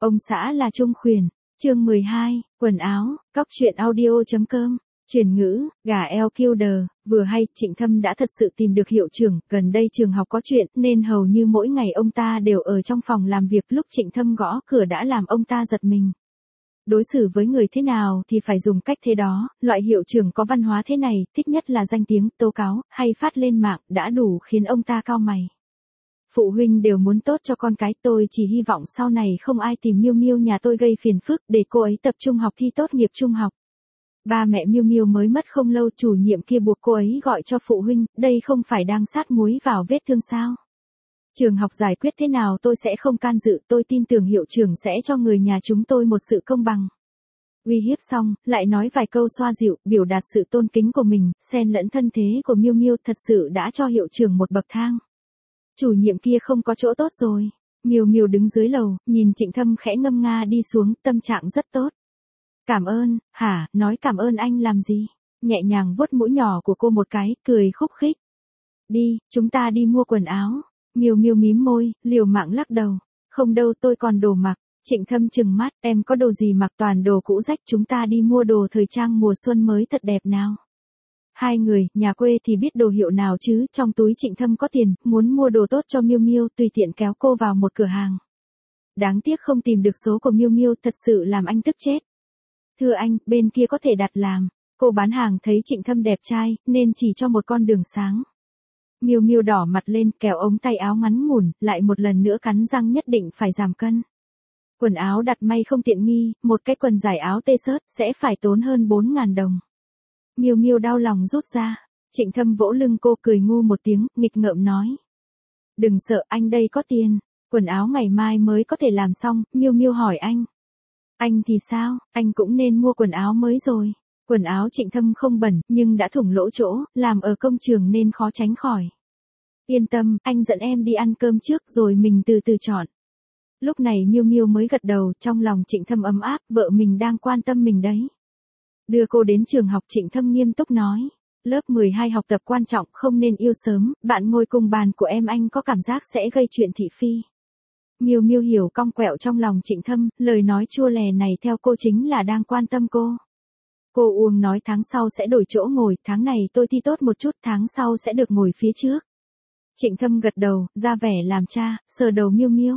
Ông xã là Trung Khuyển. Chương 12, quần áo, cóc truyện audio.com. Chuyển ngữ, gà LQD, vừa hay, Trịnh Thâm đã thật sự tìm được hiệu trưởng, gần đây trường học có chuyện, nên hầu như mỗi ngày ông ta đều ở trong phòng làm việc, lúc Trịnh Thâm gõ cửa đã làm ông ta giật mình. Đối xử với người thế nào thì phải dùng cách thế đó, loại hiệu trưởng có văn hóa thế này, thích nhất là danh tiếng, tố cáo, hay phát lên mạng, đã đủ khiến ông ta cau mày. Phụ huynh đều muốn tốt cho con cái, tôi chỉ hy vọng sau này không ai tìm Miêu Miêu nhà tôi gây phiền phức, để cô ấy tập trung học thi tốt nghiệp trung học. Ba mẹ Miêu Miêu mới mất không lâu, chủ nhiệm kia buộc cô ấy gọi cho phụ huynh, đây không phải đang sát muối vào vết thương sao? Trường học giải quyết thế nào tôi sẽ không can dự, tôi tin tưởng hiệu trưởng sẽ cho người nhà chúng tôi một sự công bằng. Uy hiếp xong, lại nói vài câu xoa dịu, biểu đạt sự tôn kính của mình, xen lẫn thân thế của Miêu Miêu, thật sự đã cho hiệu trưởng một bậc thang. Chủ nhiệm kia không có chỗ tốt rồi. Miêu Miêu đứng dưới lầu, nhìn Trịnh Thâm khẽ ngâm nga đi xuống, tâm trạng rất tốt. Cảm ơn, hả, nói cảm ơn anh làm gì? Nhẹ nhàng vuốt mũi nhỏ của cô một cái, cười khúc khích. Đi, chúng ta đi mua quần áo. Miêu Miêu mím môi, liều mạng lắc đầu. Không đâu, tôi còn đồ mặc. Trịnh Thâm trừng mắt, em có đồ gì mặc, toàn đồ cũ rách, chúng ta đi mua đồ thời trang mùa xuân mới thật đẹp nào. Hai người, nhà quê thì biết đồ hiệu nào chứ, trong túi Trịnh Thâm có tiền, muốn mua đồ tốt cho Miêu Miêu, tùy tiện kéo cô vào một cửa hàng. Đáng tiếc không tìm được số của Miêu Miêu, thật sự làm anh tức chết. Thưa anh, bên kia có thể đặt làm. Cô bán hàng thấy Trịnh Thâm đẹp trai, nên chỉ cho một con đường sáng. Miêu Miêu đỏ mặt lên, kéo ống tay áo ngắn ngủn, lại một lần nữa cắn răng nhất định phải giảm cân. Quần áo đặt may không tiện nghi, một cái quần dài áo t-shirt sẽ phải tốn hơn 4.000 đồng. Miêu Miêu đau lòng rút ra. Trịnh Thâm vỗ lưng cô, cười ngu một tiếng, nghịch ngợm nói. Đừng sợ, anh đây có tiền. Quần áo ngày mai mới có thể làm xong. Miêu Miêu hỏi anh. Anh thì sao, anh cũng nên mua quần áo mới rồi. Quần áo Trịnh Thâm không bẩn, nhưng đã thủng lỗ chỗ, làm ở công trường nên khó tránh khỏi. Yên tâm, anh dẫn em đi ăn cơm trước rồi mình từ từ chọn. Lúc này Miêu Miêu mới gật đầu, trong lòng Trịnh Thâm ấm áp, vợ mình đang quan tâm mình đấy. Đưa cô đến trường học, Trịnh Thâm nghiêm túc nói. Lớp 12 học tập quan trọng, không nên yêu sớm, bạn ngồi cùng bàn của em anh có cảm giác sẽ gây chuyện thị phi. Miêu Miêu hiểu cong quẹo trong lòng Trịnh Thâm, lời nói chua lè này theo cô chính là đang quan tâm cô. Cô uông nói tháng sau sẽ đổi chỗ ngồi, tháng này tôi thi tốt một chút, tháng sau sẽ được ngồi phía trước. Trịnh Thâm gật đầu, ra vẻ làm cha, sờ đầu Miêu Miêu.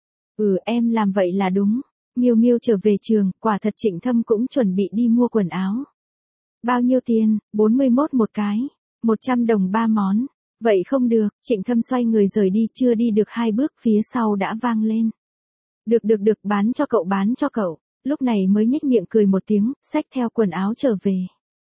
Em làm vậy là đúng. Miêu Miêu trở về trường, quả thật Trịnh Thâm cũng chuẩn bị đi mua quần áo. Bao nhiêu tiền? 41 một cái. 100 đồng 3 món. Vậy không được, Trịnh Thâm xoay người rời đi, chưa đi được 2 bước phía sau đã vang lên. Được, bán cho cậu. Lúc này mới nhếch miệng cười một tiếng, xách theo quần áo trở về.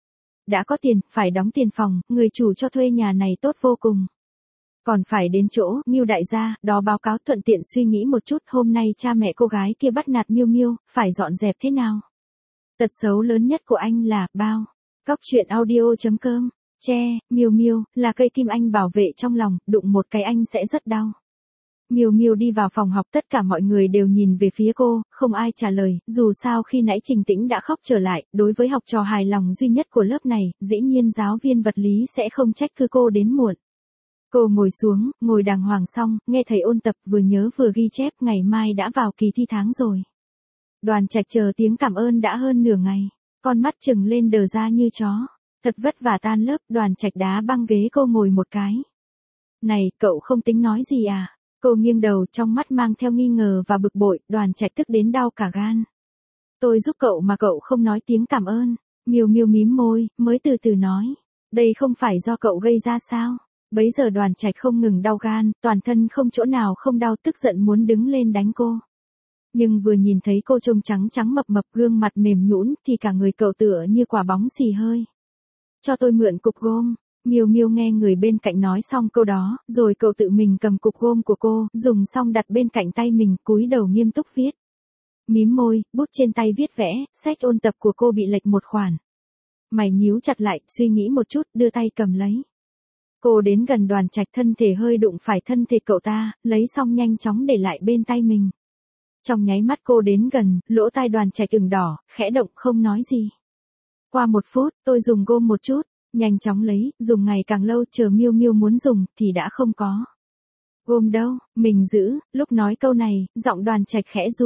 Đã có tiền, phải đóng tiền phòng, người chủ cho thuê nhà này tốt vô cùng. Còn phải đến chỗ, Ngưu đại gia, đó báo cáo, thuận tiện suy nghĩ một chút, hôm nay cha mẹ cô gái kia bắt nạt Miêu Miêu, phải dọn dẹp thế nào? Tật xấu lớn nhất của anh là, bao. Cóc truyện audio.com. Miêu Miêu, là cây kim anh bảo vệ trong lòng, đụng một cái anh sẽ rất đau. Miêu Miêu đi vào phòng học, tất cả mọi người đều nhìn về phía cô, không ai trả lời, dù sao khi nãy Trình Tĩnh đã khóc trở lại, đối với học trò hài lòng duy nhất của lớp này, dĩ nhiên giáo viên vật lý sẽ không trách cứ cô đến muộn. Cô ngồi xuống, ngồi đàng hoàng xong, nghe thầy ôn tập, vừa nhớ vừa ghi chép, ngày mai đã vào kỳ thi tháng rồi. Đoàn Trạch chờ tiếng cảm ơn đã hơn nửa ngày, con mắt trừng lên đờ ra như chó. Thật vất vả tan lớp, Đoàn Trạch đá băng ghế cô ngồi một cái. Này, cậu không tính nói gì à? Cô nghiêng đầu, trong mắt mang theo nghi ngờ và bực bội, Đoàn Trạch tức đến đau cả gan. Tôi giúp cậu mà cậu không nói tiếng cảm ơn. Miêu Miêu mím môi, mới từ từ nói. Đây không phải do cậu gây ra sao? Bấy giờ Đoàn Trạch không ngừng đau gan, toàn thân không chỗ nào không đau, tức giận muốn đứng lên đánh cô. Nhưng vừa nhìn thấy cô trông trắng trắng mập mập, gương mặt mềm nhũn, thì cả người cậu tựa như quả bóng xì hơi. Cho tôi mượn cục gôm. Miêu Miêu nghe người bên cạnh nói xong câu đó, rồi cậu tự mình cầm cục gôm của cô, dùng xong đặt bên cạnh tay mình, cúi đầu nghiêm túc viết. Mím môi, bút trên tay viết vẽ, sách ôn tập của cô bị lệch một khoản. Mày nhíu chặt lại, suy nghĩ một chút, đưa tay cầm lấy. Cô đến gần Đoàn Trạch, thân thể hơi đụng phải thân thể cậu ta, lấy xong nhanh chóng để lại bên tay mình. Trong nháy mắt cô đến gần, lỗ tai Đoàn Trạch ửng đỏ, khẽ động không nói gì. Qua 1 phút, tôi dùng gôm một chút, nhanh chóng lấy, dùng ngày càng lâu, chờ Miêu Miêu muốn dùng, thì đã không có. Gôm đâu, mình giữ, lúc nói câu này, giọng Đoàn Trạch khẽ run.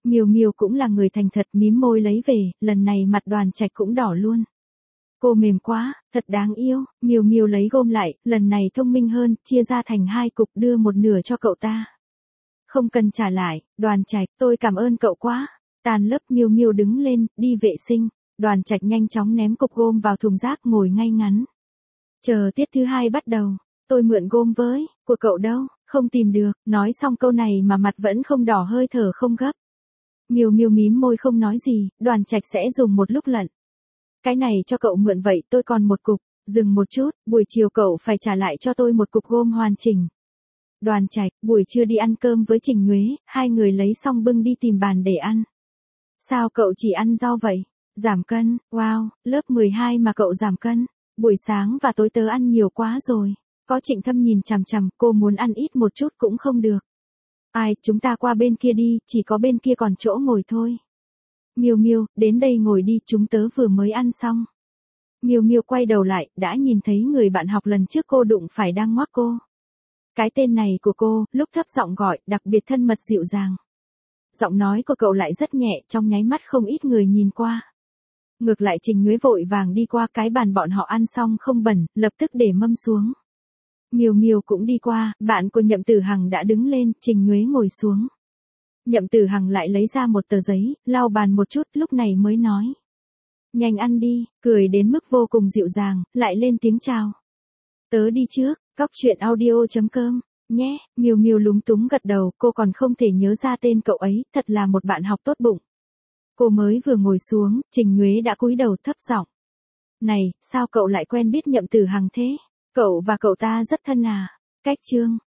Miêu Miêu cũng là người thành thật, mím môi lấy về, lần này mặt Đoàn Trạch cũng đỏ luôn. Cô mềm quá, thật đáng yêu. Miêu Miêu lấy gôm lại, lần này thông minh hơn, chia ra thành 2 cục, đưa một nửa cho cậu ta. Không cần trả lại. Đoàn Trạch, tôi cảm ơn cậu quá. Tan lớp Miêu Miêu đứng lên, đi vệ sinh. Đoàn Trạch nhanh chóng ném cục gôm vào thùng rác, ngồi ngay ngắn. Chờ tiết thứ 2 bắt đầu. Tôi mượn gôm với, của cậu đâu, không tìm được. Nói xong câu này mà mặt vẫn không đỏ, hơi thở không gấp. Miêu Miêu mím môi không nói gì, Đoàn Trạch sẽ dùng một lúc lận. Cái này cho cậu mượn vậy, tôi còn một cục. Dừng một chút, buổi chiều cậu phải trả lại cho tôi một cục gôm hoàn chỉnh. Đoàn Trạch, buổi trưa đi ăn cơm với Trình Nhuế, 2 người lấy xong bưng đi tìm bàn để ăn. Sao cậu chỉ ăn rau vậy? Giảm cân, wow, lớp 12 mà cậu giảm cân. Buổi sáng và tối tớ ăn nhiều quá rồi. Có Trịnh Thâm nhìn chằm chằm, cô muốn ăn ít một chút cũng không được. Ai, chúng ta qua bên kia đi, chỉ có bên kia còn chỗ ngồi thôi. Miêu Miêu, đến đây ngồi đi, chúng tớ vừa mới ăn xong. Miêu Miêu quay đầu lại, đã nhìn thấy người bạn học lần trước cô đụng phải đang ngoắc cô. Cái tên này của cô, lúc thấp giọng gọi, đặc biệt thân mật dịu dàng. Giọng nói của cậu lại rất nhẹ, trong nháy mắt không ít người nhìn qua. Ngược lại Trình Nhuế vội vàng đi qua cái bàn bọn họ ăn xong không bẩn, lập tức để mâm xuống. Miêu Miêu cũng đi qua, bạn của Nhậm Tử Hằng đã đứng lên, Trình Nhuế ngồi xuống. Nhậm Tử Hằng lại lấy ra một tờ giấy, lau bàn một chút, lúc này mới nói. Nhanh ăn đi, cười đến mức vô cùng dịu dàng, lại lên tiếng chào. Tớ đi trước, coctruyện.audio.com, nhé. Miêu Miêu lúng túng gật đầu, cô còn không thể nhớ ra tên cậu ấy, thật là một bạn học tốt bụng. Cô mới vừa ngồi xuống, Trình Nhuế đã cúi đầu thấp giọng. Này, sao cậu lại quen biết Nhậm Tử Hằng thế? Cậu và cậu ta rất thân à? Cách chương.